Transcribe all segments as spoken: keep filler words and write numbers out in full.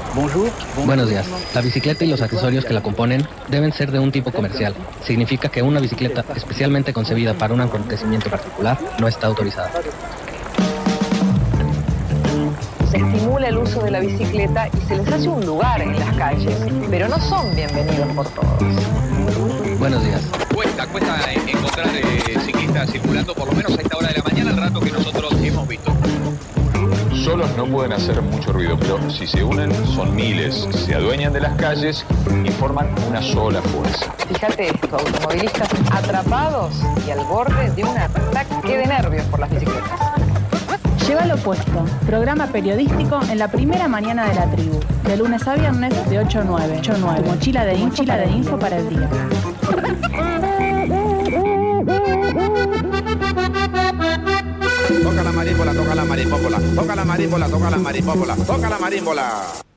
Buenos días. La bicicleta y los accesorios que la componen deben ser de un tipo comercial. Significa que una bicicleta especialmente concebida para un acontecimiento particular no está autorizada. Se estimula el uso de la bicicleta y se les hace un lugar en las calles, pero no son bienvenidos por todos. Buenos días. Cuesta, cuesta encontrar eh, ciclistas circulando por lo menos a esta hora de la mañana, el rato que nosotros hemos visto. Solos no pueden hacer mucho ruido, pero si se unen son miles, se adueñan de las calles y forman una sola fuerza. Fíjate esto, automovilistas atrapados y al borde de un ataque de nervios por las bicicletas. Llévalo puesto, programa periodístico en la primera mañana de la tribu, de lunes a viernes de ocho a nueve. ocho a nueve. Mochila de info, mochila de info para el día. Toca la marímbola, toca la marímbola, toca la marímbola, toca la marímbola, toca la marímbola.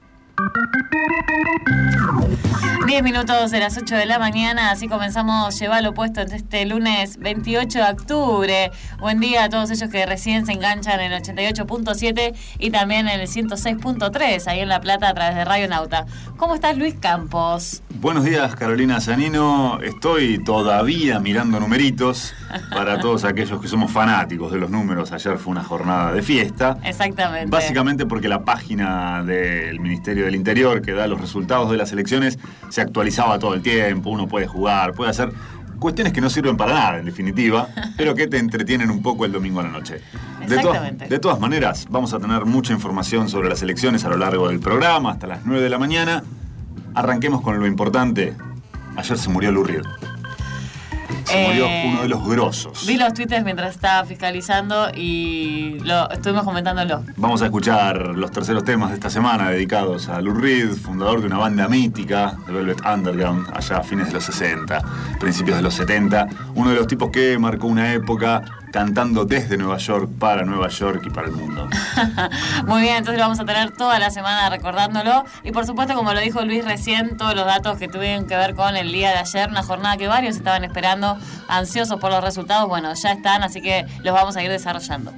diez minutos de las ocho de la mañana, así comenzamos Llévalo Puesto en este lunes veintiocho de octubre. Buen día a todos ellos que recién se enganchan en el ochenta y ocho punto siete y también en el ciento seis punto tres, ahí en La Plata a través de Radio Nauta. ¿Cómo estás, Luis Campos? Buenos días, Carolina Zanino. Estoy todavía mirando numeritos para todos aquellos que somos fanáticos de los números. Ayer fue una jornada de fiesta. Exactamente. Básicamente porque la página del Ministerio del Interior que da los resultados de las elecciones se actualizaba todo el tiempo. Uno puede jugar, puede hacer cuestiones que no sirven para nada, en definitiva, pero que te entretienen un poco el domingo a la noche. De, to- de todas maneras, vamos a tener mucha información sobre las elecciones a lo largo del programa, hasta las nueve de la mañana. Arranquemos con lo importante. Ayer se murió Lou Reed. Se eh, murió uno de los grosos. Vi los tweets mientras estaba fiscalizando y lo estuvimos comentándolo. Vamos a escuchar los terceros temas de esta semana dedicados a Lou Reed, fundador de una banda mítica, The Velvet Underground, allá a fines de los sesenta, principios de los setenta. Uno de los tipos que marcó una época cantando desde Nueva York, para Nueva York y para el mundo. Muy bien, entonces lo vamos a tener toda la semana recordándolo. Y por supuesto, como lo dijo Luis recién, todos los datos que tuvieron que ver con el día de ayer, una jornada que varios estaban esperando, ansiosos por los resultados. Bueno, ya están, así que los vamos a ir desarrollando.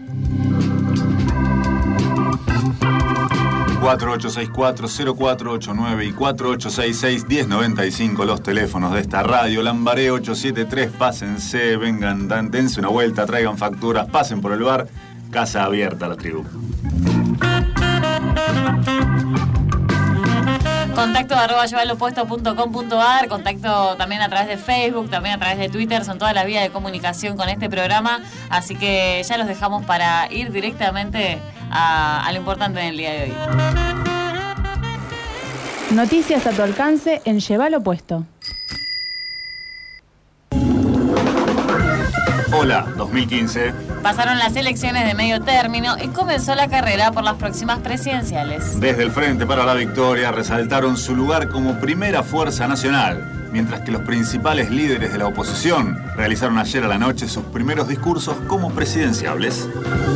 cuatro ocho seis cuatro, cero cuatro ocho nueve y cuatro ocho seis seis, uno cero nueve cinco, los teléfonos de esta radio. Lambaré ocho siete tres, pásense, vengan, dan, dense una vuelta, traigan facturas, pasen por el bar. Casa abierta a la tribu. Contacto arroba llevalopuesto punto com punto ar, contacto también a través de Facebook, también a través de Twitter, son todas las vías de comunicación con este programa, así que ya los dejamos para ir directamente a, a lo importante en el día de hoy. Noticias a tu alcance en Llévalo Puesto. Hola, dos mil quince. Pasaron las elecciones de medio término y comenzó la carrera por las próximas presidenciales. Desde el Frente para la Victoria resaltaron su lugar como primera fuerza nacional, mientras que los principales líderes de la oposición realizaron ayer a la noche sus primeros discursos como presidenciables.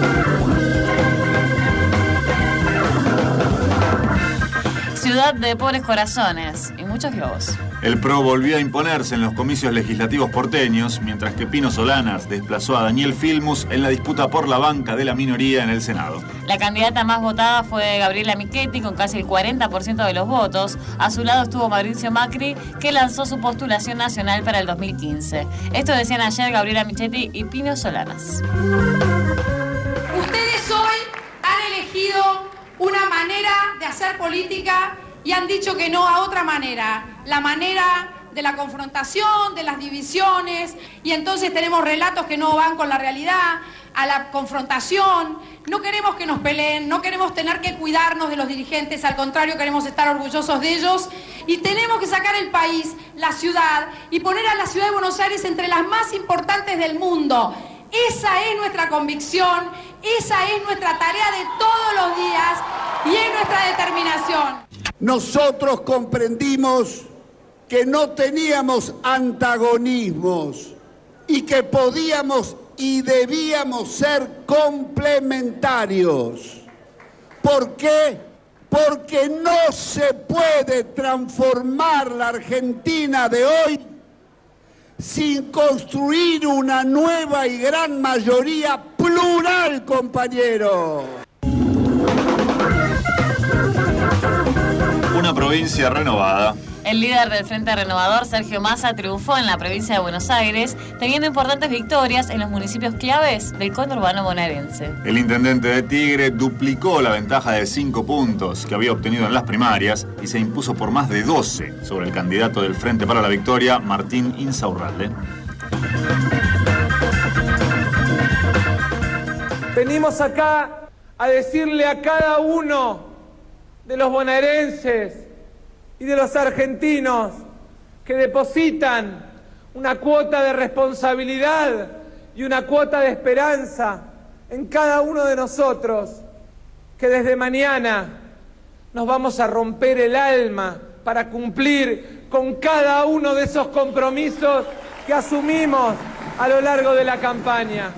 Ciudad de pobres corazones y muchos globos. El P R O volvió a imponerse en los comicios legislativos porteños, mientras que Pino Solanas desplazó a Daniel Filmus en la disputa por la banca de la minoría en el Senado. La candidata más votada fue Gabriela Michetti, con casi el cuarenta por ciento de los votos. A su lado estuvo Mauricio Macri, que lanzó su postulación nacional para el dos mil quince. Esto decían ayer Gabriela Michetti y Pino Solanas. Ustedes hoy han elegido una manera de hacer política y han dicho que no a otra manera, la manera de la confrontación, de las divisiones, y entonces tenemos relatos que no van con la realidad, a la confrontación. No queremos que nos peleen, no queremos tener que cuidarnos de los dirigentes, al contrario, queremos estar orgullosos de ellos, y tenemos que sacar el país, la ciudad, y poner a la ciudad de Buenos Aires entre las más importantes del mundo. Esa es nuestra convicción, esa es nuestra tarea de todos los días y es nuestra determinación. Nosotros comprendimos que no teníamos antagonismos y que podíamos y debíamos ser complementarios. ¿Por qué? Porque no se puede transformar la Argentina de hoy sin construir una nueva y gran mayoría plural, compañero. provincia renovada. El líder del Frente Renovador, Sergio Massa, triunfó en la provincia de Buenos Aires, teniendo importantes victorias en los municipios claves del conurbano bonaerense. El intendente de Tigre duplicó la ventaja de cinco puntos que había obtenido en las primarias y se impuso por más de doce sobre el candidato del Frente para la Victoria, Martín Insaurralde. Venimos acá a decirle a cada uno de los bonaerenses y de los argentinos que depositan una cuota de responsabilidad y una cuota de esperanza en cada uno de nosotros, que desde mañana nos vamos a romper el alma para cumplir con cada uno de esos compromisos que asumimos a lo largo de la campaña.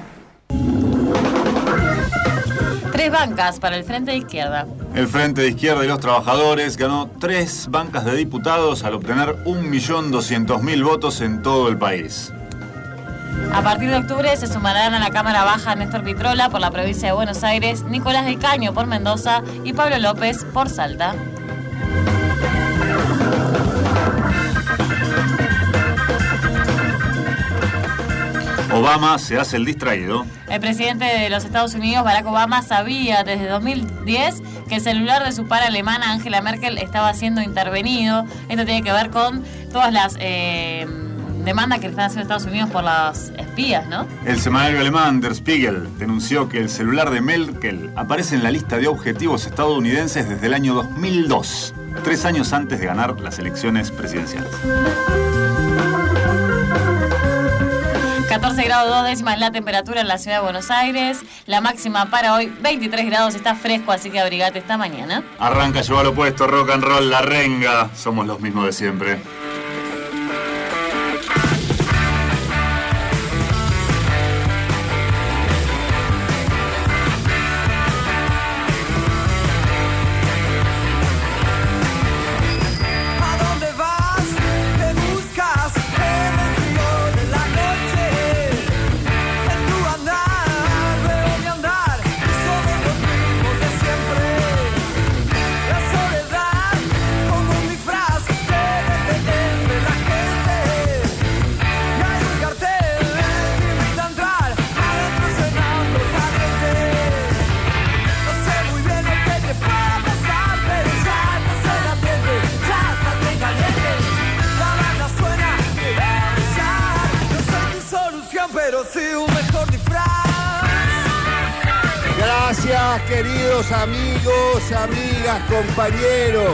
Tres bancas para el Frente de Izquierda. El Frente de Izquierda y los Trabajadores ganó tres bancas de diputados al obtener un millón doscientos mil votos en todo el país. A partir de octubre se sumarán a la Cámara Baja Néstor Pitrola por la provincia de Buenos Aires, Nicolás del Caño por Mendoza y Pablo López por Salta. Obama se hace el distraído. El presidente de los Estados Unidos, Barack Obama, sabía desde dos mil diez que el celular de su par alemana, Angela Merkel, estaba siendo intervenido. Esto tiene que ver con todas las eh, demandas que le están haciendo Estados Unidos por las espías, ¿no? El semanario alemán Der Spiegel denunció que el celular de Merkel aparece en la lista de objetivos estadounidenses desde el año dos mil dos, tres años antes de ganar las elecciones presidenciales. catorce grados dos décimas la temperatura en la ciudad de Buenos Aires. La máxima para hoy, veintitrés grados, está fresco, así que abrigate esta mañana. Arranca, lleva lo puesto, rock and roll, la renga. Somos los mismos de siempre. Gracias, queridos amigos, amigas, compañeros.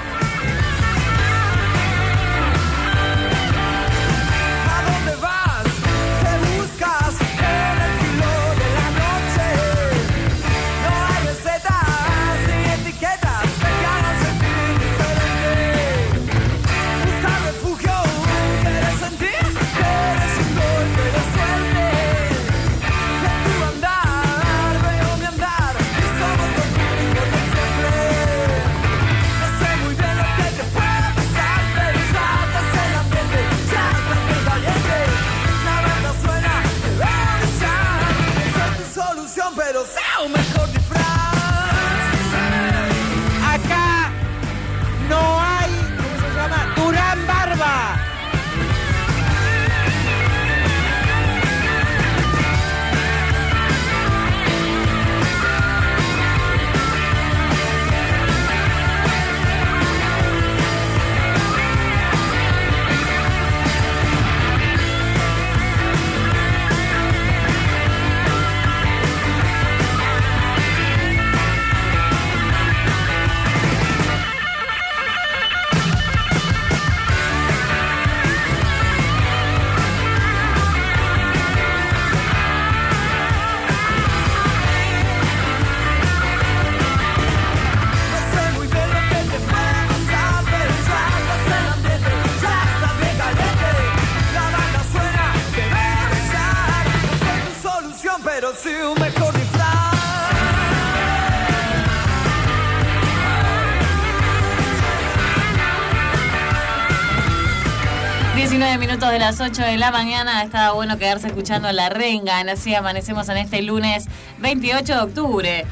diecinueve minutos de las ocho de la mañana. Estaba bueno quedarse escuchando La Renga. Así amanecemos en este lunes veintiocho de octubre.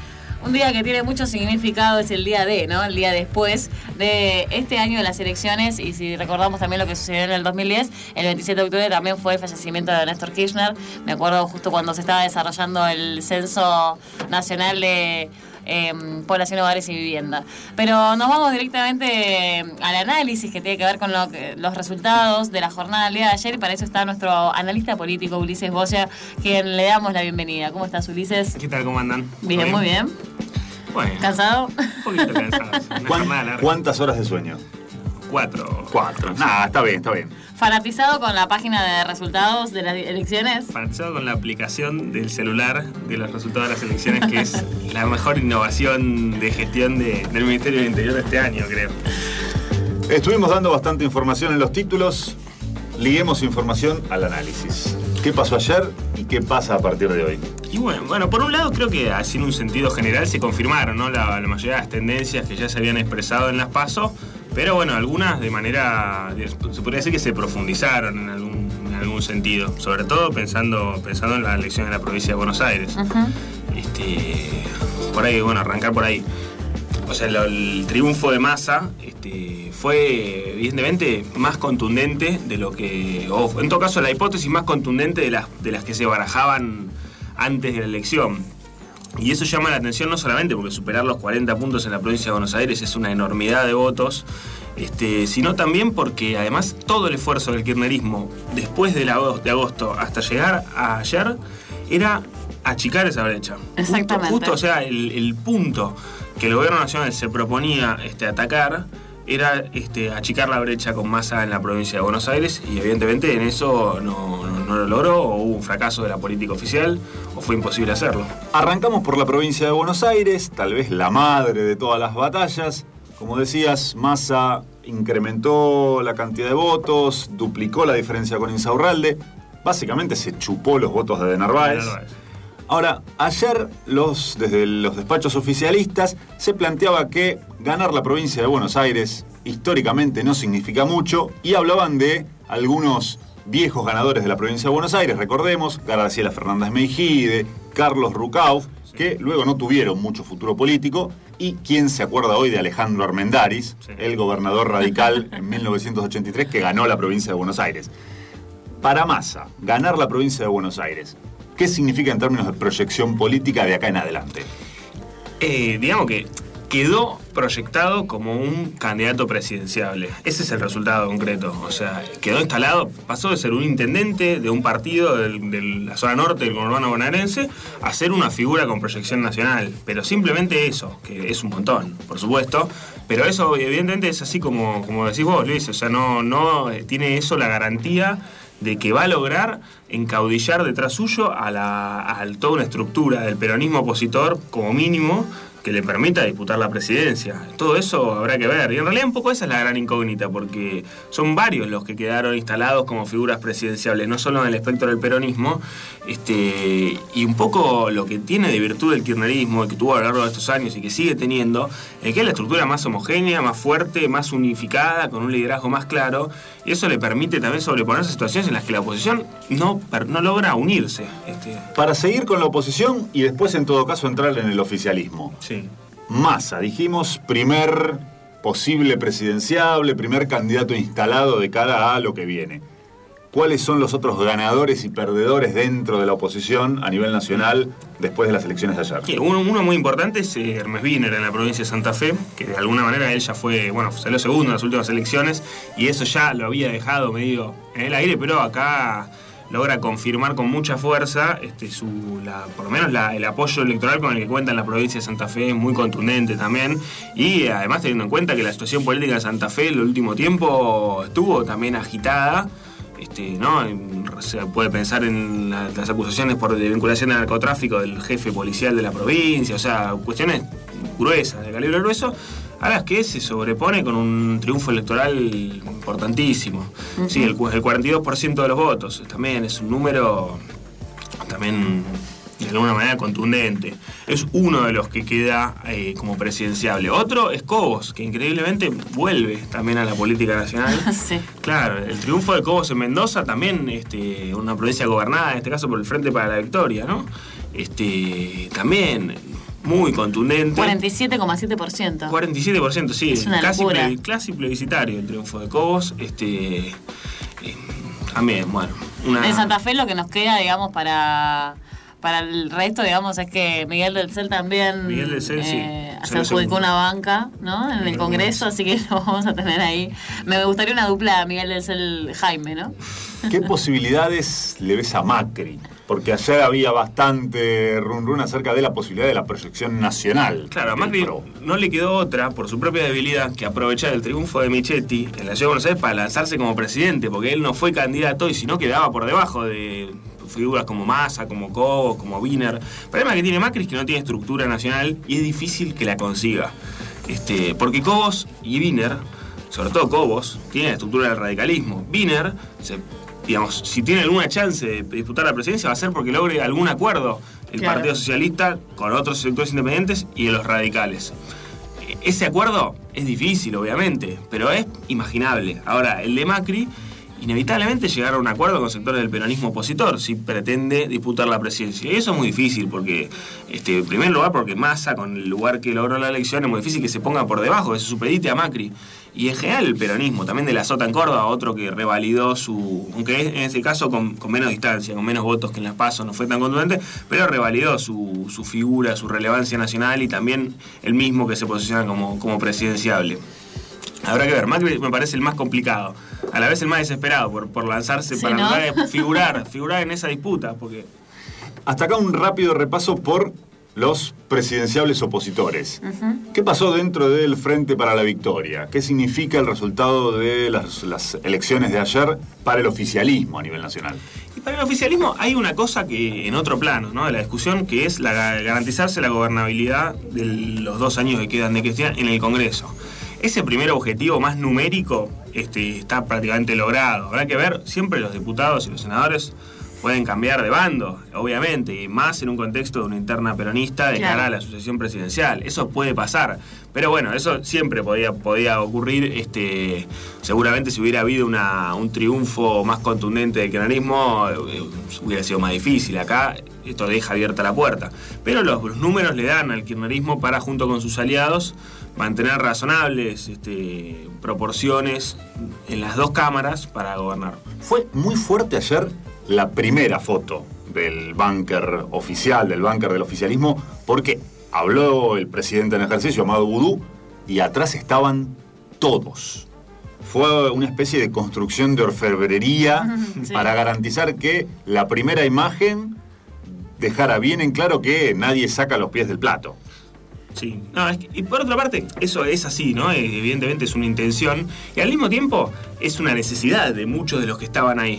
Un día que tiene mucho significado, es el día de, ¿no? El día después de este año de las elecciones, y si recordamos también lo que sucedió en el dos mil diez, el veintisiete de octubre también fue el fallecimiento de Néstor Kirchner. Me acuerdo justo cuando se estaba desarrollando el censo nacional de eh, población, hogares y vivienda. Pero nos vamos directamente al análisis que tiene que ver con lo que, los resultados de la jornada del día de ayer, y para eso está nuestro analista político, Ulises Boya, quien le damos la bienvenida. ¿Cómo estás, Ulises? ¿Qué tal? ¿Cómo andan? Bien, bien? Muy bien. Bueno. ¿Cansado? Un poquito cansado. Una jornada larga. ¿Cuántas horas de sueño? Cuatro. Cuatro. Nada, está bien, está bien. ¿Fanatizado con la página de resultados de las elecciones? Fanatizado con la aplicación del celular de los resultados de las elecciones, que es la mejor innovación de gestión de, del Ministerio del Interior de este año, creo. Estuvimos dando bastante información en los títulos. Liguemos información al análisis. ¿Qué pasó ayer y qué pasa a partir de hoy? Y bueno, bueno, por un lado creo que así en un sentido general se confirmaron, ¿no? la, la mayoría de las tendencias que ya se habían expresado en las PASO, pero bueno, algunas de manera, se podría decir que se profundizaron en algún, en algún sentido, sobre todo pensando, pensando en la elección de la provincia de Buenos Aires. Uh-huh. Este, por ahí, bueno, arrancar por ahí. O sea, el, el triunfo de Massa este, fue evidentemente más contundente de lo que, o en todo caso la hipótesis más contundente de las, de las que se barajaban antes de la elección. Y eso llama la atención no solamente porque superar los cuarenta puntos en la provincia de Buenos Aires es una enormidad de votos, este, sino también porque además todo el esfuerzo del kirchnerismo después de, la, de agosto hasta llegar a ayer era achicar esa brecha. Exactamente. Justo, justo o sea, el, el punto que el gobierno nacional se proponía este, atacar era este, achicar la brecha con Massa en la provincia de Buenos Aires, y evidentemente en eso no, no, no lo logró, o hubo un fracaso de la política oficial, o fue imposible hacerlo. Arrancamos por la provincia de Buenos Aires, tal vez la madre de todas las batallas. Como decías, Massa incrementó la cantidad de votos, duplicó la diferencia con Insaurralde, básicamente se chupó los votos de, de Narváez. De Narváez. Ahora, ayer los, desde los despachos oficialistas se planteaba que ganar la provincia de Buenos Aires históricamente no significa mucho, y hablaban de algunos viejos ganadores de la provincia de Buenos Aires, recordemos, Graciela Fernández Meijide, Carlos Rucauf, que luego no tuvieron mucho futuro político, y quién se acuerda hoy de Alejandro Armendáriz, sí, el gobernador radical en mil novecientos ochenta y tres que ganó la provincia de Buenos Aires. Para Massa, ganar la provincia de Buenos Aires, ¿qué significa en términos de proyección política de acá en adelante? Eh, digamos que quedó proyectado como un candidato presidenciable. Ese es el resultado concreto. O sea, quedó instalado, pasó de ser un intendente de un partido de, de la zona norte del conurbano bonaerense a ser una figura con proyección nacional. Pero simplemente eso, que es un montón, por supuesto. Pero eso evidentemente es así como, como decís vos, Luis. O sea, no, no tiene eso la garantía de que va a lograr encaudillar detrás suyo a, la, a toda una estructura del peronismo opositor, como mínimo, que le permita disputar la presidencia. Todo eso habrá que ver. Y en realidad un poco esa es la gran incógnita, porque son varios los que quedaron instalados como figuras presidenciables, no solo en el espectro del peronismo, este, y un poco lo que tiene de virtud el kirchnerismo, que tuvo a lo largo de estos años y que sigue teniendo, es que es la estructura más homogénea, más fuerte, más unificada, con un liderazgo más claro, y eso le permite también sobreponerse a situaciones en las que la oposición no, no logra unirse. Este. Para seguir con la oposición y después en todo caso entrar en el oficialismo. Sí. Massa, dijimos, primer posible presidenciable, primer candidato instalado de cara a lo que viene. ¿Cuáles son los otros ganadores y perdedores dentro de la oposición a nivel nacional después de las elecciones de ayer? Sí, uno, uno muy importante es Hermes Wiener en la provincia de Santa Fe, que de alguna manera él ya fue, bueno, salió segundo en las últimas elecciones y eso ya lo había dejado medio en el aire, pero acá logra confirmar con mucha fuerza este, su, la, por lo menos la, el apoyo electoral con el que cuenta en la provincia de Santa Fe, es muy contundente también, y además teniendo en cuenta que la situación política de Santa Fe el último tiempo estuvo también agitada. Este, ¿no? Se puede pensar en la, las acusaciones por de vinculación al narcotráfico del jefe policial de la provincia, o sea, cuestiones gruesas, de calibre grueso, a las que se sobrepone con un triunfo electoral importantísimo. Uh-huh. Sí, el, el cuarenta y dos por ciento de los votos también es un número también de alguna manera contundente. Es uno de los que queda eh, como presidenciable. Otro es Cobos, que increíblemente vuelve también a la política nacional. Sí. Claro, el triunfo de Cobos en Mendoza, también este, una provincia gobernada, en este caso por el Frente para la Victoria, ¿no? Este, también muy contundente. cuarenta y siete coma siete por ciento. cuarenta y siete por ciento, sí. Es una casi, locura. ple, casi plebiscitario el triunfo de Cobos. Este, eh, también, bueno. Una... En Santa Fe lo que nos queda, digamos, para... Para el resto, digamos, es que Miguel del Cel también Miguel del Cel, eh, sí. se adjudicó una banca, ¿no? En el Congreso, así que lo vamos a tener ahí. Me gustaría una dupla Miguel del Cel Jaime, ¿no? ¿Qué posibilidades le ves a Macri? Porque ayer había bastante run run acerca de la posibilidad de la proyección nacional. Claro, a Macri no le quedó otra, por su propia debilidad, que aprovechar el triunfo de Michetti en la Ciudad de Buenos Aires para lanzarse como presidente, porque él no fue candidato y si no quedaba por debajo de figuras como Massa, como Cobos, como Wiener. El problema que tiene Macri es que no tiene estructura nacional y es difícil que la consiga. Este, porque Cobos y Wiener, sobre todo Cobos, tienen la estructura del radicalismo. Wiener, se, digamos, si tiene alguna chance de disputar la presidencia va a ser porque logre algún acuerdo el Claro. Partido Socialista con otros sectores independientes y de los radicales. Ese acuerdo es difícil, obviamente, pero es imaginable. Ahora, el de Macri, inevitablemente llegar a un acuerdo con sectores del peronismo opositor si pretende disputar la presidencia. Y eso es muy difícil porque, este, en primer lugar, porque Massa, con el lugar que logró la elección, es muy difícil que se ponga por debajo, que se supedite a Macri. Y en general el peronismo, también de la Sota en Córdoba, otro que revalidó su, aunque en ese caso con, con menos distancia, con menos votos que en las PASO, no fue tan contundente, pero revalidó su, su figura, su relevancia nacional y también el mismo que se posiciona como, como presidenciable. Habrá que ver, Macri me parece el más complicado, a la vez el más desesperado por, por lanzarse Sí, para ¿no? tratar de figurar, figurar en esa disputa, porque... Hasta acá un rápido repaso por los presidenciables opositores. Uh-huh. ¿Qué pasó dentro del Frente para la Victoria? ¿Qué significa el resultado de las, las elecciones de ayer para el oficialismo a nivel nacional? Y para el oficialismo hay una cosa que en otro plano, ¿no?, de la discusión, que es la, garantizarse la gobernabilidad de los dos años que quedan de Cristina en el Congreso. Ese primer objetivo más numérico este, está prácticamente logrado. Habrá que ver, siempre los diputados y los senadores pueden cambiar de bando, obviamente, y más en un contexto de una interna peronista de Claro. cara a la sucesión presidencial. Eso puede pasar. Pero bueno, eso siempre podía, podía ocurrir. Este, seguramente si hubiera habido una, un triunfo más contundente del kirchnerismo, eh, hubiera sido más difícil. Acá esto deja abierta la puerta. Pero los, los números le dan al kirchnerismo para, junto con sus aliados, mantener razonables este, proporciones en las dos cámaras para gobernar. Fue muy fuerte ayer la primera foto del búnker oficial, del búnker del oficialismo, porque habló el presidente en ejercicio, Amado Boudou, y atrás estaban todos. Fue una especie de construcción de orfebrería Sí. para garantizar que la primera imagen dejara bien en claro que nadie saca los pies del plato. Sí, no, es que, y por otra parte, eso es así, ¿no? Evidentemente es una intención y al mismo tiempo es una necesidad de muchos de los que estaban ahí.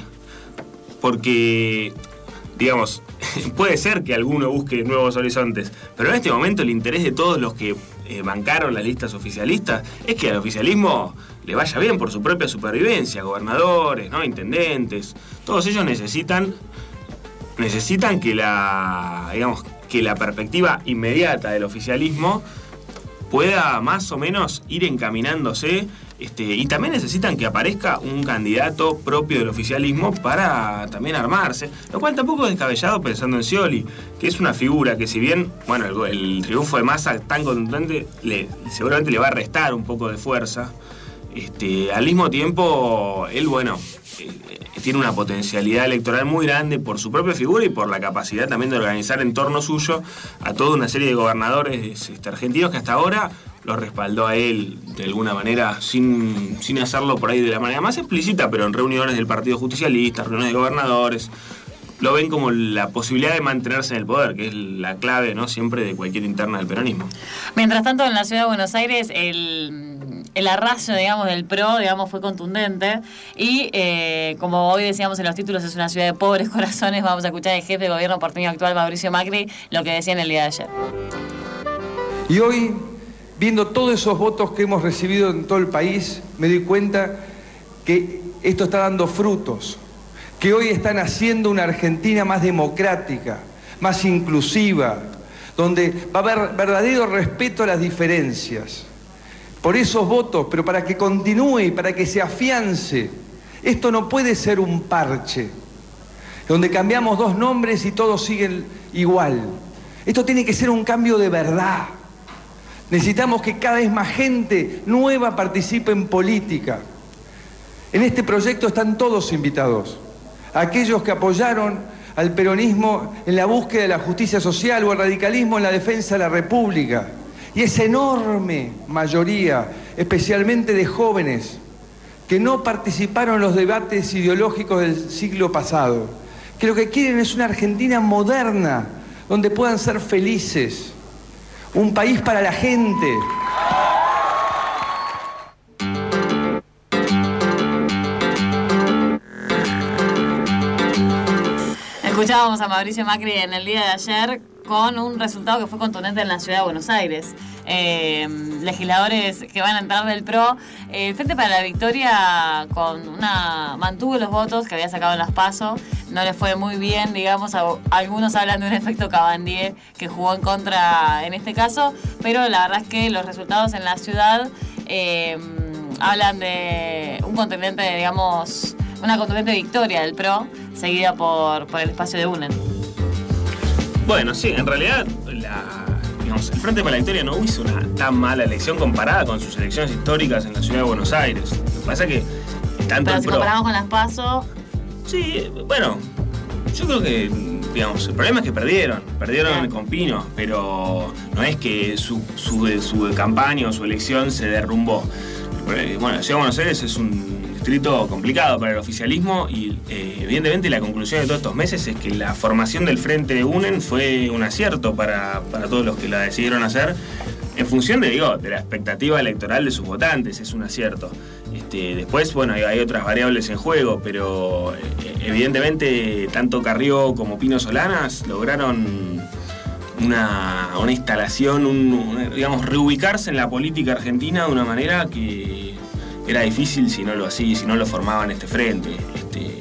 Porque, digamos, puede ser que alguno busque nuevos horizontes, pero en este momento el interés de todos los que eh, bancaron las listas oficialistas es que al oficialismo le vaya bien por su propia supervivencia, gobernadores, ¿no?, intendentes, todos ellos necesitan necesitan que la, digamos, que la perspectiva inmediata del oficialismo pueda más o menos ir encaminándose, este, y también necesitan que aparezca un candidato propio del oficialismo para también armarse, lo cual tampoco es descabellado pensando en Scioli, que es una figura que si bien, bueno, el, el triunfo de Massa tan contundente le, seguramente le va a restar un poco de fuerza, este, al mismo tiempo él, bueno, eh, tiene una potencialidad electoral muy grande por su propia figura y por la capacidad también de organizar en torno suyo a toda una serie de gobernadores este, argentinos que hasta ahora lo respaldó a él de alguna manera, sin, sin hacerlo por ahí de la manera más explícita, pero en reuniones del Partido Justicialista, reuniones de gobernadores, lo ven como la posibilidad de mantenerse en el poder, que es la clave, ¿no?, siempre de cualquier interna del peronismo. Mientras tanto, en la ciudad de Buenos Aires, el, el arraso, digamos, del PRO, digamos, fue contundente. Y eh, como hoy decíamos en los títulos, es una ciudad de pobres corazones. Vamos a escuchar al jefe de gobierno porteño actual, Mauricio Macri, lo que decía en el día de ayer. Y hoy, viendo todos esos votos que hemos recibido en todo el país, me doy cuenta que esto está dando frutos, que hoy están haciendo una Argentina más democrática, más inclusiva, donde va a haber verdadero respeto a las diferencias. Por esos votos, pero para que continúe y para que se afiance, esto no puede ser un parche, donde cambiamos dos nombres y todos siguen igual. Esto tiene que ser un cambio de verdad. Necesitamos que cada vez más gente nueva participe en política. En este proyecto están todos invitados. Aquellos que apoyaron al peronismo en la búsqueda de la justicia social o al radicalismo en la defensa de la República. Y esa enorme mayoría, especialmente de jóvenes, que no participaron en los debates ideológicos del siglo pasado, que lo que quieren es una Argentina moderna, donde puedan ser felices, un país para la gente. Escuchábamos a Mauricio Macri en el día de ayer con un resultado que fue contundente en la ciudad de Buenos Aires. Eh, legisladores que van a entrar del P R O. Eh, el Frente para la Victoria con una mantuvo los votos que había sacado en las PASO. No le fue muy bien, digamos. A, algunos hablan de un efecto Cabandier que jugó en contra en este caso, pero la verdad es que los resultados en la ciudad eh, hablan de un contundente, digamos, una contundente victoria del P R O, seguida por, por el espacio de UNEN. Bueno, sí, en realidad la, digamos, el Frente para la Victoria no hizo una tan mala elección comparada con sus elecciones históricas en la ciudad de Buenos Aires. Lo que pasa es que tanto Pero el si P R O... comparamos con las PASO... Sí, bueno, yo creo que, digamos, el problema es que perdieron, perdieron Bien. con Pino, pero no es que su, su, su campaña o su elección se derrumbó. Bueno, la ciudad de Buenos Aires es un distrito complicado para el oficialismo y eh, evidentemente la conclusión de todos estos meses es que la formación del Frente de UNEN fue un acierto para, para todos los que la decidieron hacer en función de, digo, de la expectativa electoral de sus votantes, es un acierto. Este, después, bueno, hay, hay otras variables en juego, pero eh, evidentemente tanto Carrió como Pino Solanas lograron una, una instalación, un, un, digamos, reubicarse en la política argentina de una manera que era difícil si no lo hacía, si no lo formaban este frente. Este,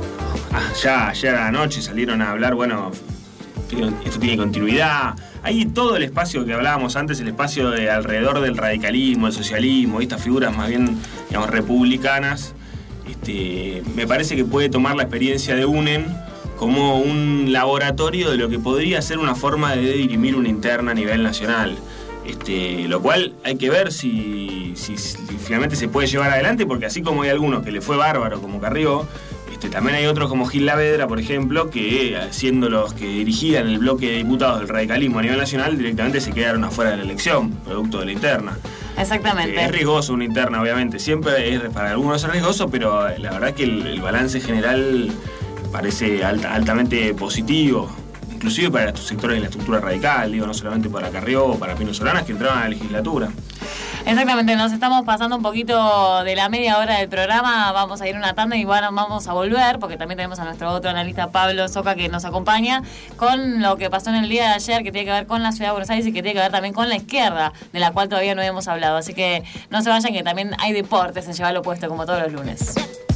ya ayer a la noche salieron a hablar, bueno, esto tiene continuidad. Hay todo el espacio que hablábamos antes, el espacio de alrededor del radicalismo, el socialismo, estas figuras más bien, digamos, republicanas. Este, me parece que puede tomar la experiencia de UNEN como un laboratorio de lo que podría ser una forma de dirimir una interna a nivel nacional. Este, lo cual hay que ver si, si, si finalmente se puede llevar adelante, porque así como hay algunos que le fue bárbaro, como Carrió, este, también hay otros como Gil Lavedra, por ejemplo, que siendo los que dirigían el bloque de diputados del radicalismo a nivel nacional, directamente se quedaron afuera de la elección, producto de la interna. Exactamente. Este, es riesgoso una interna, obviamente, siempre es, para algunos es riesgoso, pero la verdad que el, el balance general parece alta, altamente positivo. Inclusive para estos sectores de la estructura radical, digo, no solamente para Carrió o para Pino Solanas, que entraban a la legislatura. Exactamente, nos estamos pasando un poquito de la media hora del programa, vamos a ir a una tanda y bueno, vamos a volver, porque también tenemos a nuestro otro analista Pablo Soca que nos acompaña, con lo que pasó en el día de ayer, que tiene que ver con la ciudad de Buenos Aires y que tiene que ver también con la izquierda, de la cual todavía no hemos hablado. Así que no se vayan, que también hay deportes en Llevar lo Puesto, como todos los lunes.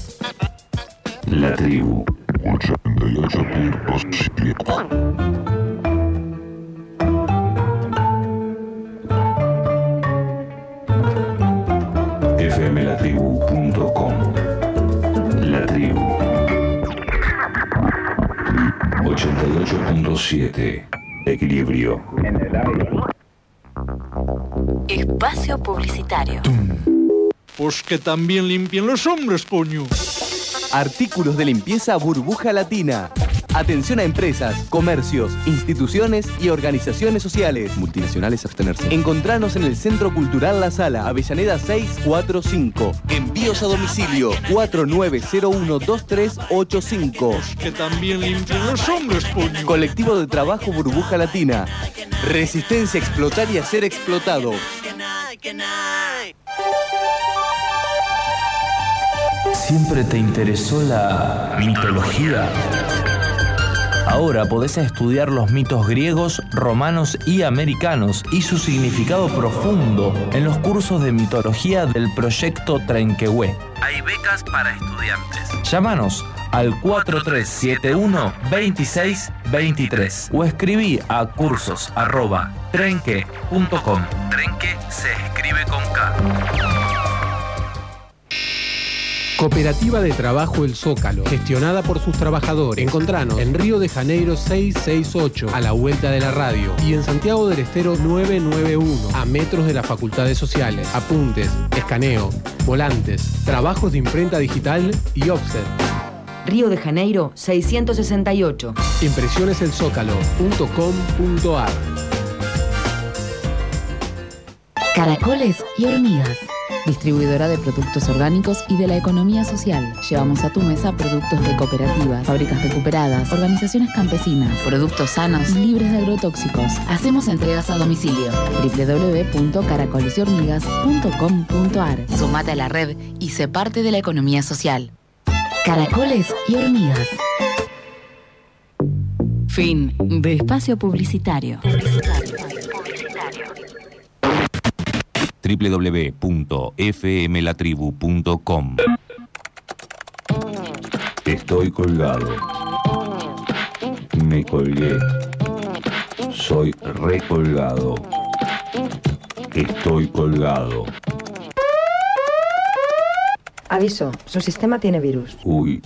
La tribu ochenta y ocho punto siete. f m la tribu punto com. La tribu ochenta y ocho punto siete. Equilibrio. Espacio publicitario. Pues que también limpien los hombres, coño. Artículos de limpieza Burbuja Latina. Atención a empresas, comercios, instituciones y organizaciones sociales. Multinacionales abstenerse. Encontranos en el Centro Cultural La Sala, Avellaneda seiscientos cuarenta y cinco. Envíos a domicilio cuatro nueve cero uno dos tres ocho cinco. Que también limpien los hombres, coño. Colectivo de Trabajo Burbuja Latina. Resistencia a explotar y a ser explotado. ¿Siempre te interesó la mitología? Ahora podés estudiar los mitos griegos, romanos y americanos y su significado profundo en los cursos de mitología del proyecto Trenquehue. Hay becas para estudiantes. Llámanos al cuatro tres siete uno dos seis dos tres o escribí a cursos arroba trenque punto com. Trenque se escribe con K. Cooperativa de Trabajo El Zócalo, gestionada por sus trabajadores. Encontranos en Río de Janeiro seiscientos sesenta y ocho, a la vuelta de la radio, y en Santiago del Estero novecientos noventa y uno, a metros de las facultades sociales. Apuntes, escaneo, volantes, trabajos de imprenta digital y offset. Río de Janeiro seiscientos sesenta y ocho. Impresiones el zócalo punto com punto ar. Caracoles y hormigas. Distribuidora de productos orgánicos y de la economía social. Llevamos a tu mesa productos de cooperativas, fábricas recuperadas, organizaciones campesinas, productos sanos y libres de agrotóxicos. Hacemos entregas a domicilio. doble u doble u doble u punto caracoles y hormigas punto com punto ar. Sumate a la red y sé parte de la economía social. Caracoles y hormigas. Fin de espacio publicitario. doble u doble u doble u punto f m la tribu punto com. Estoy colgado. Me colgué. Soy recolgado. Estoy colgado. Aviso, su sistema tiene virus. Uy.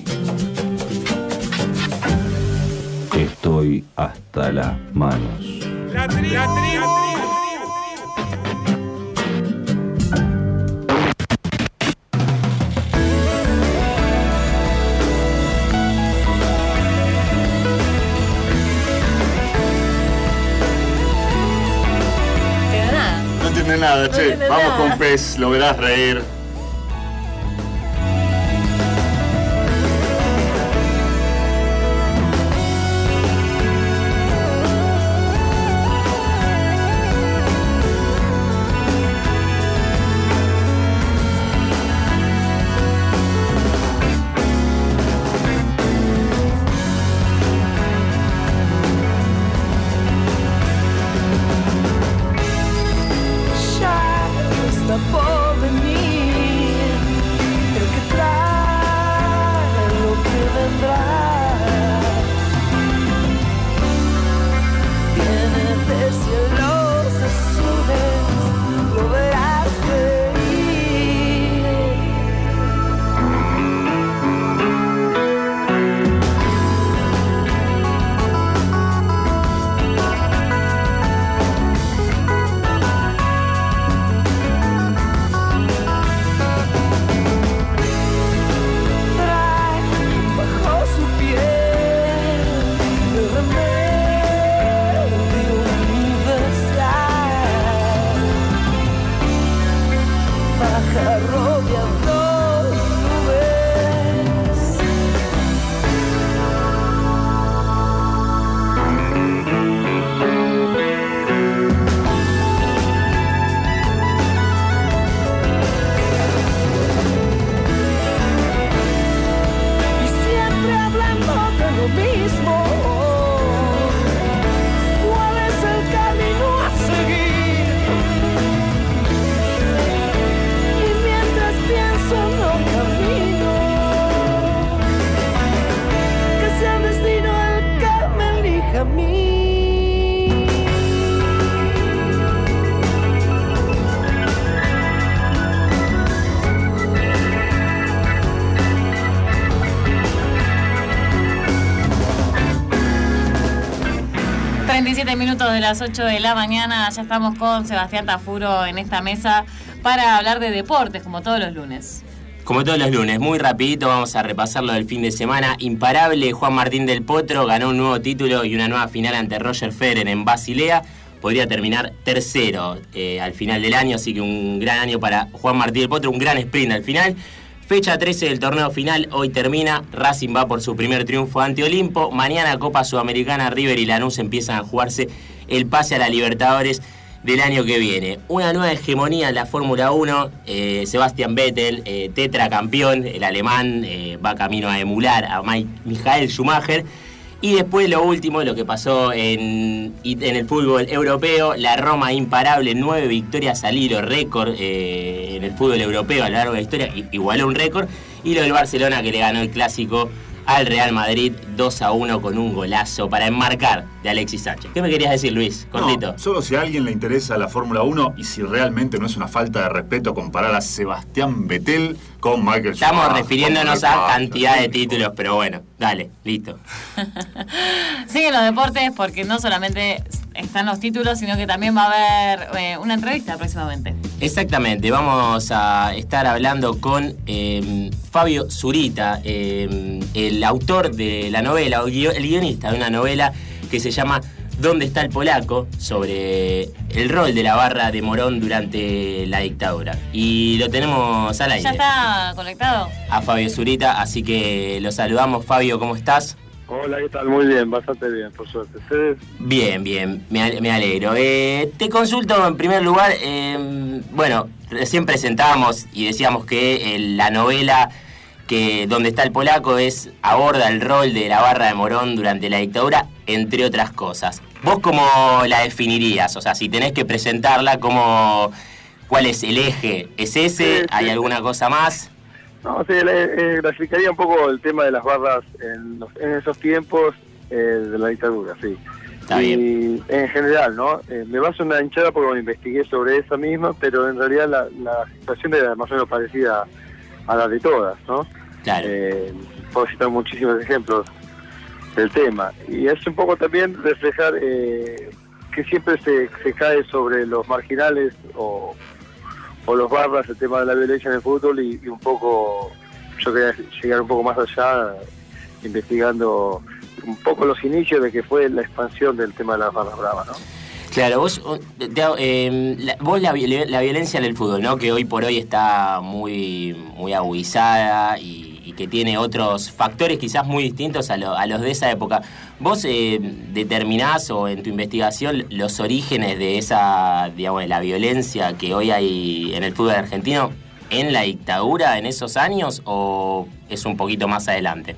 Estoy hasta las manos. La tri, la tri, la tri. No entiende nada, No che. entiende Vamos nada. con Pez, lo verás reír. Ya está por venir el que trae lo que vendrá. Viene de cielos azules, lo verás trae bajo su piel el remedio universal. Pájaro de dos nubes. Y siempre hablando de lo mismo. ¿Cuál es el camino a seguir? Y mientras pienso no camino, que sea el destino el que me elija a mí. treinta y siete minutos de las ocho de la mañana, ya estamos con Sebastián Tafuro en esta mesa para hablar de deportes, como todos los lunes. Como todos los lunes, muy rapidito vamos a repasar lo del fin de semana. Imparable, Juan Martín del Potro ganó un nuevo título y una nueva final ante Roger Federer en Basilea. Podría terminar tercero eh, al final del año, así que un gran año para Juan Martín del Potro, un gran sprint al final. Fecha trece del torneo final, hoy termina. Racing va por su primer triunfo ante Olimpo. Mañana Copa Sudamericana, River y Lanús empiezan a jugarse el pase a la Libertadores del año que viene. Una nueva hegemonía en la Fórmula uno. Eh, Sebastian Vettel, eh, tetracampeón, el alemán, eh, va camino a emular a Mike, Michael Schumacher. Y después lo último, lo que pasó en, en el fútbol europeo, la Roma imparable, nueve victorias al hilo, récord eh, en el fútbol europeo a lo largo de la historia, igualó un récord. Y lo del Barcelona, que le ganó el clásico al Real Madrid dos a uno con un golazo para enmarcar de Alexis Sánchez. ¿Qué me querías decir, Luis? Cortito. No, solo si a alguien le interesa la Fórmula uno y si realmente no es una falta de respeto comparar a Sebastián Vettel Con Michael Estamos Schumacher, refiriéndonos con a Michael cantidad de títulos, pero bueno, dale, listo. Siguen los deportes porque no solamente están los títulos, sino que también va a haber eh, una entrevista próximamente. Exactamente, vamos a estar hablando con eh, Fabio Zurita, eh, el autor de la novela, o guio- el guionista de una novela que se llama ¿Dónde está el polaco?, sobre el rol de la barra de Morón durante la dictadura. Y lo tenemos al aire. ¿Ya está conectado? A Fabio Zurita, así que lo saludamos. Fabio, ¿cómo estás? Hola, ¿qué tal? Muy bien, bastante bien, por suerte. ¿Ustedes? Bien, bien, me, ale- me alegro. Eh, te consulto en primer lugar, eh, bueno, recién presentábamos y decíamos que eh, la novela que Donde está el polaco es aborda el rol de la barra de Morón durante la dictadura, entre otras cosas. ¿Vos cómo la definirías? O sea, si tenés que presentarla, ¿cómo, ¿cuál es el eje? ¿Es ese? Sí, ¿Hay sí. alguna cosa más? No, sí, le, eh, clasificaría un poco el tema de las barras en, los- en esos tiempos eh, de la dictadura, sí. Está y bien. en general, ¿no? Eh, me baso en una hinchada porque bueno, investigué sobre esa misma, pero en realidad la, la situación era más o menos parecida a la de todas, ¿no? Claro. Eh, puedo citar muchísimos ejemplos del tema. Y es un poco también reflejar eh, que siempre se, se cae sobre los marginales o, o los barras el tema de la violencia en el fútbol y, y un poco, yo quería llegar un poco más allá investigando un poco los inicios de que fue la expansión del tema de las barras bravas, ¿no? Claro, vos, te- eh, la, vos la, viol- la violencia en el fútbol, ¿no? Que hoy por hoy está muy, muy agudizada y, y que tiene otros factores quizás muy distintos a, lo- a los de esa época. ¿Vos eh, determinás o en tu investigación los orígenes de esa, digamos, de la violencia que hoy hay en el fútbol argentino en la dictadura, en esos años, o es un poquito más adelante?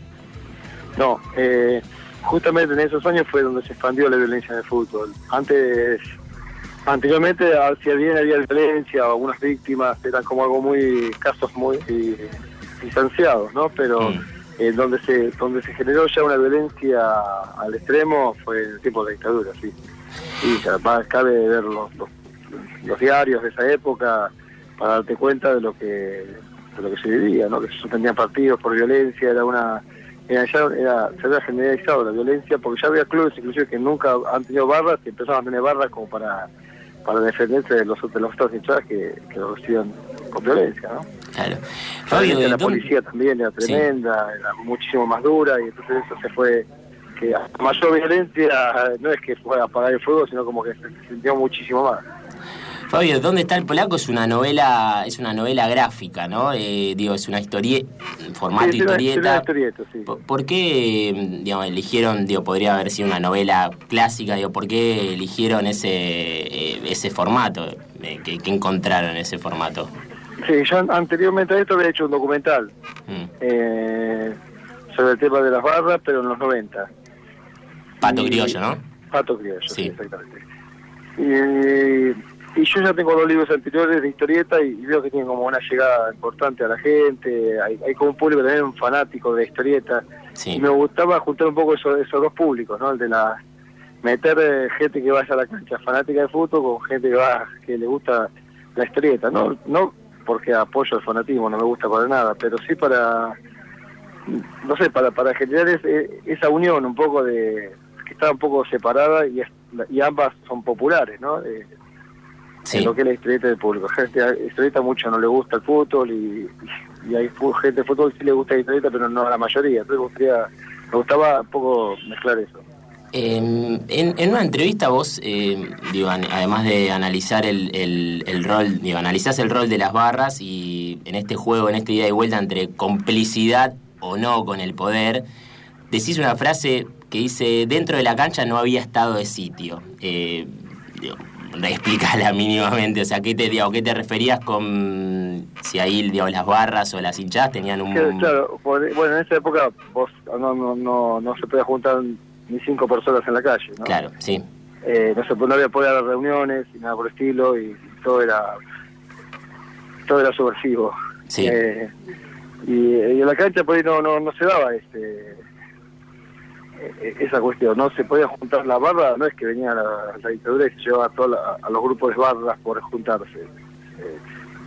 No, eh, justamente en esos años fue donde se expandió la violencia en el fútbol. Antes, anteriormente, si bien había violencia o algunas víctimas, eran como algo muy, casos muy eh, distanciados, ¿no? Pero Mm. eh, donde se donde se generó ya una violencia al extremo fue en el tiempo de la dictadura, sí. Y capaz cabe ver los, los, los diarios de esa época para darte cuenta de lo que de lo que se vivía, ¿no? Que se suspendían partidos por violencia, era una Era, ya era, se había generalizado la violencia porque ya había clubes inclusive que nunca han tenido barras y empezaban a tener barras como para para defenderse de los de los otros hinchadas que, que lo reciban con violencia, ¿no? Claro. La Fabio, violencia de la ¿dónde- policía también era Sí. tremenda, era muchísimo más dura y entonces eso se fue, que a mayor violencia no es que fue a apagar el fuego, sino como que se sintió muchísimo más. Fabio, ¿Dónde está el polaco? Es una novela, es una novela gráfica, ¿no? Eh, digo, es una historieta, formato Sí, sí, una- sí, historieta. una historieta, sí. ¿Por, por qué, digamos, eligieron, digo, podría haber sido una novela clásica, digo, por qué eligieron ese eh, ese formato? Eh, ¿qué, qué encontraron en ese formato? Sí, yo an- anteriormente a esto había hecho un documental Mm. eh, sobre el tema de las barras, pero en los noventa. Pato Y- criollo, ¿no? Pato criollo, sí, Sí. exactamente. Y, y yo ya tengo dos libros anteriores de historieta y, y veo que tienen como una llegada importante a la gente, hay, hay como un público también fanático de historieta, Sí. y me gustaba juntar un poco esos, esos dos públicos, ¿no? El de la meter eh, gente que vaya a la cancha fanática de fútbol con gente que va que le gusta la historieta, no no porque apoyo el fanatismo, no me gusta para nada, pero sí para, no sé, para para generar ese- esa unión un poco de que está un poco separada y, es- y ambas son populares, ¿no? Eh, Sí. en lo que es la historieta del público. Gente a historieta mucho no le gusta el fútbol y, y hay fu- gente de fútbol que sí le gusta la historieta, pero no a la mayoría. Entonces me gustaría- me gustaba un poco mezclar eso. Eh, en, en una entrevista vos, eh, digo, an- además de analizar el, el, el rol, digo, analizás el rol de las barras y en este juego, en este ida y vuelta entre complicidad o no con el poder, decís una frase que dice, dentro de la cancha no había estado de sitio. Eh, digo, explícala mínimamente, o sea, ¿qué te, digo, ¿qué te referías con si ahí, digo, las barras o las hinchadas tenían un... Que, claro, por- bueno, en esa época vos no, no, no, no se podía juntar ni cinco personas en la calle, ¿no? Claro, sí. Eh, no se no había poder dar reuniones y nada por el estilo y todo era todo era subversivo. Sí. Eh, y, y en la cancha por ahí no, no, no se daba este eh, esa cuestión, no se podía juntar la barra, no es que venía la, la dictadura y se llevaba a, toda la- a los grupos de barras por juntarse. Eh,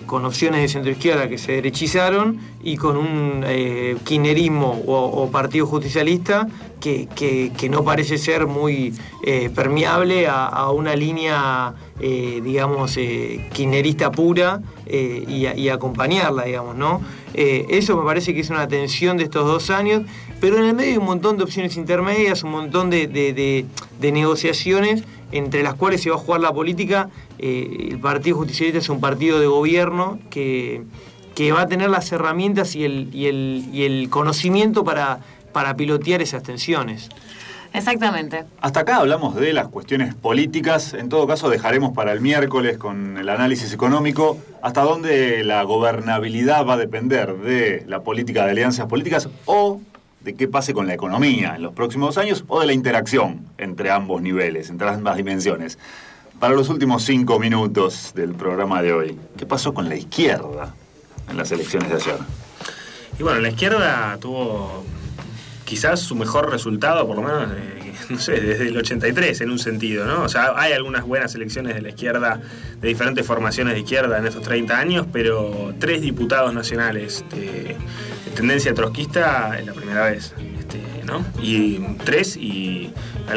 con opciones de centroizquierda que se derechizaron y con un eh, kirchnerismo o, o partido justicialista que, que, que no parece ser muy eh, permeable a, a una línea, eh, digamos, eh, kirchnerista pura eh, y, y acompañarla, digamos, ¿no? Eh, eso me parece que es una tensión de estos dos años, pero en el medio hay un montón de opciones intermedias, un montón de, de, de, de negociaciones entre las cuales se va a jugar la política. Eh, el Partido Justicialista es un partido de gobierno que, que va a tener las herramientas y el, y el, y el conocimiento para, para pilotear esas tensiones. Exactamente. Hasta acá hablamos de las cuestiones políticas. En todo caso, dejaremos para el miércoles con el análisis económico hasta dónde la gobernabilidad va a depender de la política de alianzas políticas o de qué pase con la economía en los próximos años o de la interacción entre ambos niveles, entre ambas dimensiones. Para los últimos cinco minutos del programa de hoy, ¿qué pasó con la izquierda en las elecciones de ayer? Y bueno, la izquierda tuvo quizás su mejor resultado, por lo menos, eh, no sé, desde el ochenta y tres, en un sentido, ¿no? O sea, hay algunas buenas elecciones de la izquierda, de diferentes formaciones de izquierda en estos treinta años, pero tres diputados nacionales de, de tendencia trotskista es la primera vez, este, ¿no? Y tres, y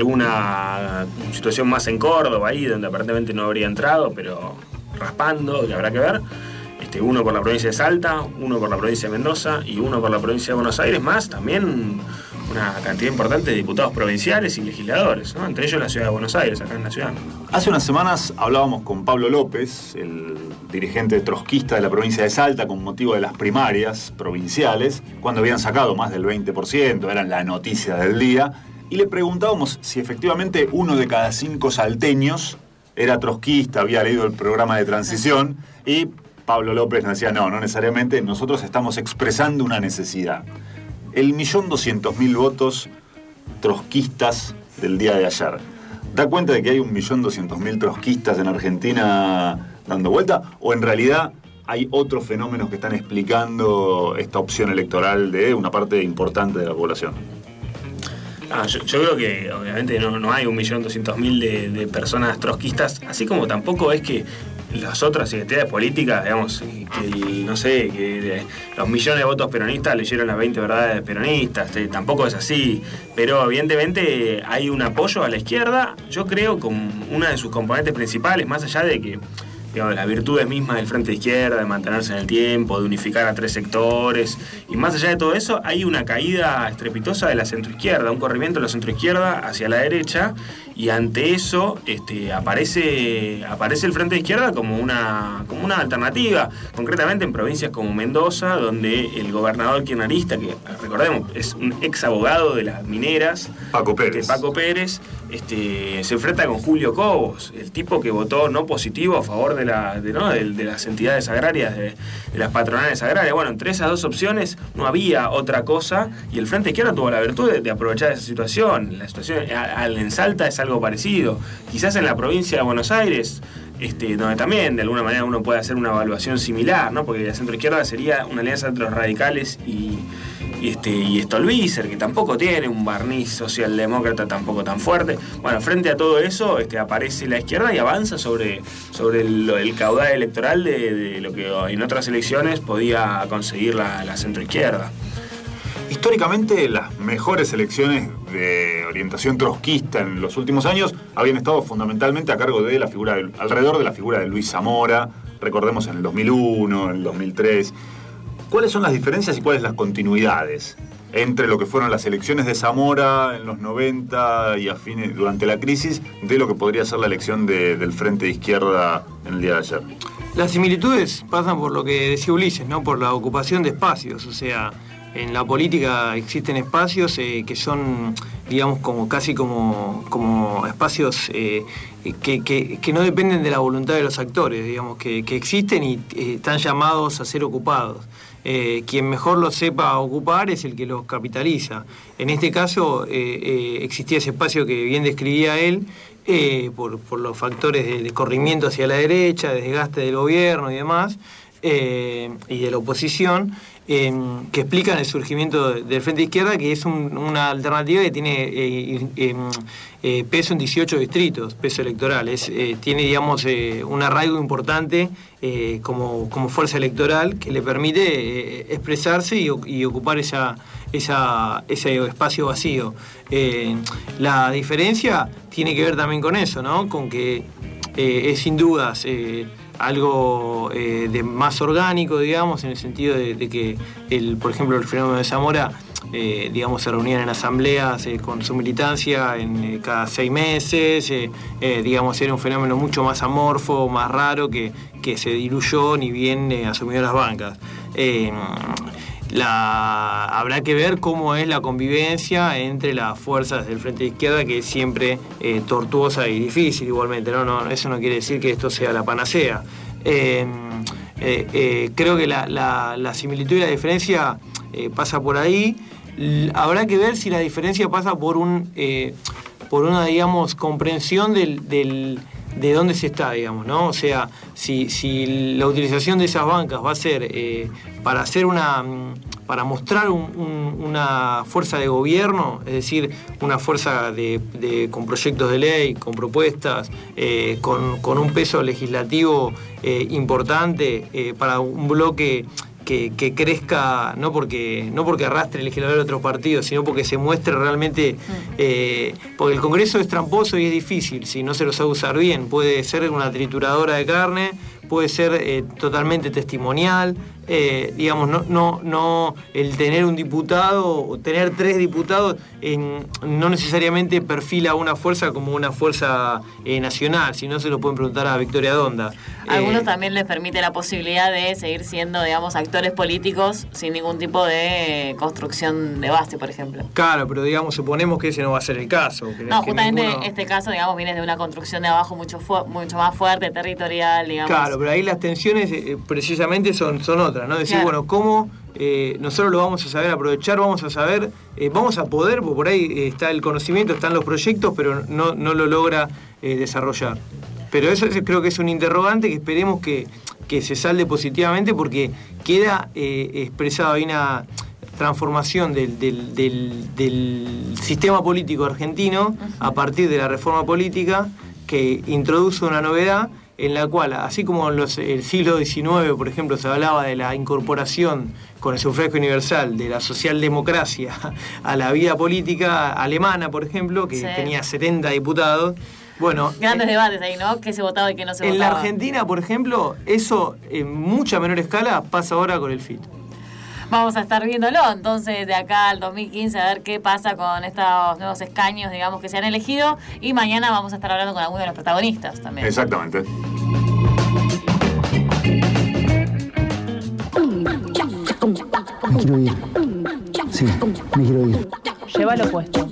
alguna situación más en Córdoba, ahí, donde aparentemente no habría entrado, pero raspando, que habrá que ver. Este, uno por la provincia de Salta, uno por la provincia de Mendoza y uno por la provincia de Buenos Aires, más también una cantidad importante de diputados provinciales y legisladores, ¿no? Entre ellos la ciudad de Buenos Aires, acá en la ciudad. Hace unas semanas hablábamos con Pablo López, el dirigente trotskista de la provincia de Salta, con motivo de las primarias provinciales, cuando habían sacado más del veinte por ciento, eran la noticia del día, y le preguntábamos si efectivamente uno de cada cinco salteños era trotskista, había leído el programa de transición, y Pablo López nos decía, no, no necesariamente, nosotros estamos expresando una necesidad. El millón doscientos mil votos trotskistas del día de ayer, ¿da cuenta de que hay un millón doscientos mil trotskistas en Argentina dando vuelta? ¿O en realidad hay otros fenómenos que están explicando esta opción electoral de una parte importante de la población? Ah, yo, yo creo que obviamente no, no hay un millón doscientos mil de, de personas trotskistas, así como tampoco es que las otras identidades políticas, digamos, que el, no sé, que los millones de votos peronistas leyeron las veinte verdades peronistas, eh, tampoco es así, pero evidentemente hay un apoyo a la izquierda, yo creo, con una de sus componentes principales, más allá de que, digamos, las virtudes mismas del Frente de Izquierda, de mantenerse en el tiempo, de unificar a tres sectores, y más allá de todo eso, hay una caída estrepitosa de la centroizquierda, un corrimiento de la centroizquierda hacia la derecha, y ante eso este, aparece, aparece el Frente de Izquierda como una, como una alternativa, concretamente en provincias como Mendoza, donde el gobernador kirchnerista, que recordemos es un ex abogado de las mineras, Paco Pérez, este, Paco Pérez este, se enfrenta con Julio Cobos, el tipo que votó no positivo a favor de, la, de, ¿no? de, de las entidades agrarias, de, de las patronales agrarias. Bueno, entre esas dos opciones no había otra cosa, y el Frente de Izquierda tuvo la virtud de, de aprovechar esa situación. La situación al en Salta es algo parecido. Quizás en la provincia de Buenos Aires, este, donde también de alguna manera uno puede hacer una evaluación similar, ¿no? Porque la centroizquierda sería una alianza entre los radicales y, y, este, y Stolbizer, que tampoco tiene un barniz socialdemócrata tampoco tan fuerte. Bueno, frente a todo eso este, aparece la izquierda y avanza sobre, sobre el, el caudal electoral de, de lo que en otras elecciones podía conseguir la, la centroizquierda. Históricamente, las mejores elecciones de orientación trotskista en los últimos años habían estado fundamentalmente a cargo de la figura, de, alrededor de la figura de Luis Zamora, recordemos en el dos mil uno, en el dos mil tres. ¿Cuáles son las diferencias y cuáles las continuidades entre lo que fueron las elecciones de Zamora en los noventa y a fines, durante la crisis, de lo que podría ser la elección de, del Frente de Izquierda en el día de ayer? Las similitudes pasan por lo que decía Ulises, ¿no? Por la ocupación de espacios, o sea, en la política existen espacios eh, que son, digamos, como casi como, como espacios eh, que, que, que no dependen de la voluntad de los actores, digamos, que, que existen y eh, están llamados a ser ocupados. Eh, quien mejor los sepa ocupar es el que los capitaliza. En este caso eh, eh, existía ese espacio que bien describía él, eh, por, por los factores de, de corrimiento hacia la derecha, de desgaste del gobierno y demás, eh, y de la oposición. eh, que explican el surgimiento del Frente de Izquierda, que es un, una alternativa que tiene eh, eh, eh, peso en dieciocho distritos, peso electoral. Es, eh, tiene, digamos, eh, un arraigo importante eh, como, como fuerza electoral que le permite eh, expresarse y, y ocupar esa, esa, ese espacio vacío. Eh, la diferencia tiene que ver también con eso, ¿no? Con que eh, es sin dudas eh, algo eh, de más orgánico, digamos, en el sentido de, de que, el, por ejemplo, el fenómeno de Zamora, eh, digamos, se reunían en asambleas eh, con su militancia en eh, cada seis meses, eh, eh, digamos, era un fenómeno mucho más amorfo, más raro, que, que se diluyó ni bien eh, asumió las bancas. Eh, La, habrá que ver cómo es la convivencia entre las fuerzas del Frente de Izquierda, que es siempre eh, tortuosa y difícil igualmente, ¿no? No, eso no quiere decir que esto sea la panacea. Eh, eh, eh, creo que la, la, la similitud y la diferencia eh, pasa por ahí. L- habrá que ver si la diferencia pasa por un eh, por una, digamos, comprensión del, del de dónde se está, digamos, ¿no? O sea, si, si la utilización de esas bancas va a ser eh, para hacer una, para mostrar un, un, una fuerza de gobierno, es decir, una fuerza de, de, con proyectos de ley, con propuestas, eh, con, con un peso legislativo eh, importante eh, para un bloque Que, que crezca, no porque no porque arrastre el legislador de otros partidos, sino porque se muestre realmente, eh, porque el Congreso es tramposo y es difícil, si no se lo sabe usar bien, puede ser una trituradora de carne, puede ser eh, totalmente testimonial, eh, digamos, no, no, no el tener un diputado o tener tres diputados en, no necesariamente perfila una fuerza como una fuerza eh, nacional, si no se lo pueden preguntar a Victoria Donda. A algunos eh, también les permite la posibilidad de seguir siendo, digamos, actores políticos sin ningún tipo de construcción de base, por ejemplo. Claro, pero digamos, suponemos que ese no va a ser el caso. Que, no, que justamente ninguno... este caso, digamos, viene de una construcción de abajo mucho fu- mucho más fuerte, territorial, digamos. Claro, pero ahí las tensiones eh, precisamente son, son otras, ¿no? Decir, Claro. bueno, ¿cómo eh, nosotros lo vamos a saber aprovechar? Vamos a saber, eh, vamos a poder, porque por ahí eh, está el conocimiento, están los proyectos, pero no, no lo logra eh, desarrollar. Pero eso es, creo que es un interrogante que esperemos que, que se salde positivamente, porque queda eh, expresada ahí una transformación del, del, del, del sistema político argentino a partir de la reforma política, que introduce una novedad en la cual, así como en los, el siglo diecinueve, por ejemplo, se hablaba de la incorporación con el sufragio universal de la socialdemocracia a la vida política alemana, por ejemplo, que Sí. tenía setenta diputados. Bueno, Grandes eh, debates ahí, ¿no? ¿Qué se votaba y qué no se en votaba? la Argentina, por ejemplo, eso en mucha menor escala pasa ahora con el F I T. Vamos a estar viéndolo entonces de acá al dos mil quince, a ver qué pasa con estos nuevos escaños, digamos, que se han elegido, y mañana vamos a estar hablando con algunos de los protagonistas también. Exactamente. Me quiero ir. Sí, me quiero ir. Llévalo puesto.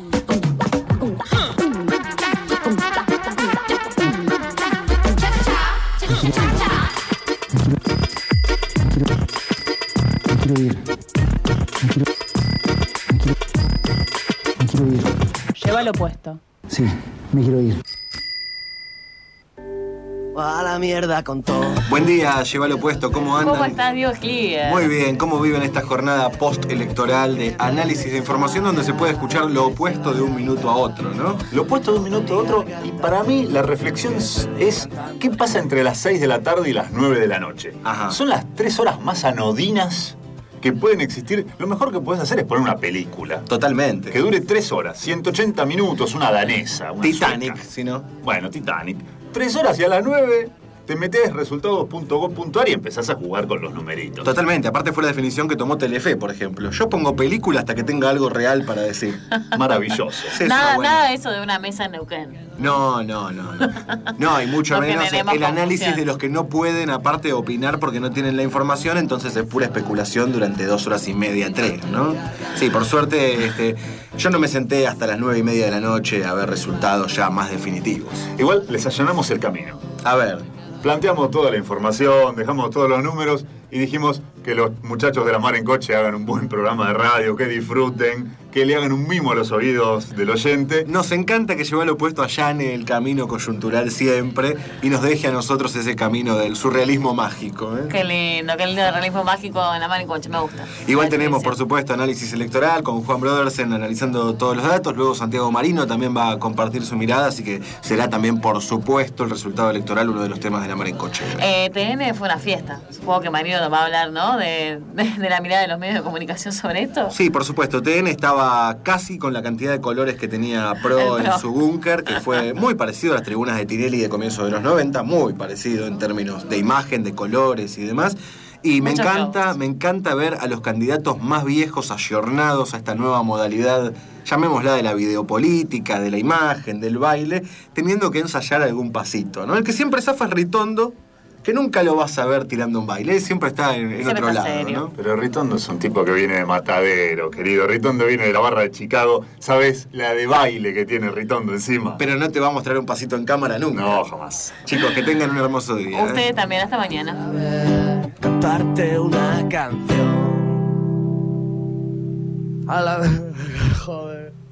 Me quiero ir. Me quiero, me quiero, me quiero ir. Llévalo puesto. Sí, me quiero ir. A la mierda con todo. Buen día, llévalo puesto, ¿cómo andan? ¿Cómo estás, Diego Schlieger? Muy bien, ¿cómo viven esta jornada post-electoral de análisis de información donde se puede escuchar lo opuesto de un minuto a otro, ¿no? Lo opuesto de un minuto a otro, y para mí la reflexión es ¿qué pasa entre las seis de la tarde y las nueve de la noche? Ajá. Son las tres horas más anodinas que pueden existir. Lo mejor que puedes hacer es poner una película. Totalmente. Que dure tres horas, ciento ochenta minutos, una danesa, una Titanic, sueca. si no. Bueno, Titanic. Tres horas y a las nueve te metés resultados punto gov punto ar y empezás a jugar con los numeritos. Totalmente, aparte fue la definición que tomó Telefe, por ejemplo. Yo pongo película hasta que tenga algo real para decir. Maravilloso. Sí, Nada, bueno. nada de eso de una mesa en Neuquén. No, no, no, no. No, y mucho No menos generemos el análisis confusión. de los que no pueden, aparte, opinar porque no tienen la información, entonces es pura especulación durante dos horas y media, tres, ¿no? Sí, por suerte, este, yo no me senté hasta las nueve y media de la noche a ver resultados ya más definitivos. Igual les allanamos el camino. A ver. Planteamos toda la información, dejamos todos los números y dijimos que los muchachos de La Mar en Coche hagan un buen programa de radio, que disfruten, que le hagan un mimo a los oídos del oyente. Nos encanta que lleve al opuesto allane el camino coyuntural siempre y nos deje a nosotros ese camino del surrealismo mágico. ¿eh? Qué lindo, qué lindo el realismo mágico en la Mariconcha, me gusta. Igual tenemos, por supuesto, análisis electoral con Juan Brodersen analizando todos los datos. Luego Santiago Marino también va a compartir su mirada, así que será también, por supuesto, el resultado electoral uno de los temas de la Mariconcha. Eh, T N fue una fiesta. Supongo que Marino nos va a hablar, ¿no? De, de, de la mirada de los medios de comunicación sobre esto. Sí, por supuesto. T N estaba casi con la cantidad de colores que tenía Pro, El Pro. en su búnker, que fue muy parecido a las tribunas de Tinelli de comienzo de los noventa, muy parecido en términos de imagen, de colores y demás. Y me Mucho encanta, globos. me encanta ver a los candidatos más viejos ayornados a esta nueva modalidad, llamémosla de la videopolítica, de la imagen, del baile, teniendo que ensayar algún pasito, ¿no? El que siempre zafa es Ritondo, que nunca lo vas a ver tirando un baile, él siempre está en, en otro lado, ¿no? Pero Ritondo es un tipo que viene de Matadero, querido. Ritondo viene de la barra de Chicago. ¿Sabes la de baile que tiene Ritondo encima? Pero no te va a mostrar un pasito en cámara nunca. No, jamás. Chicos, que tengan un hermoso día. Ustedes ¿eh? también, hasta mañana. Cantarte una canción. A la... Joder.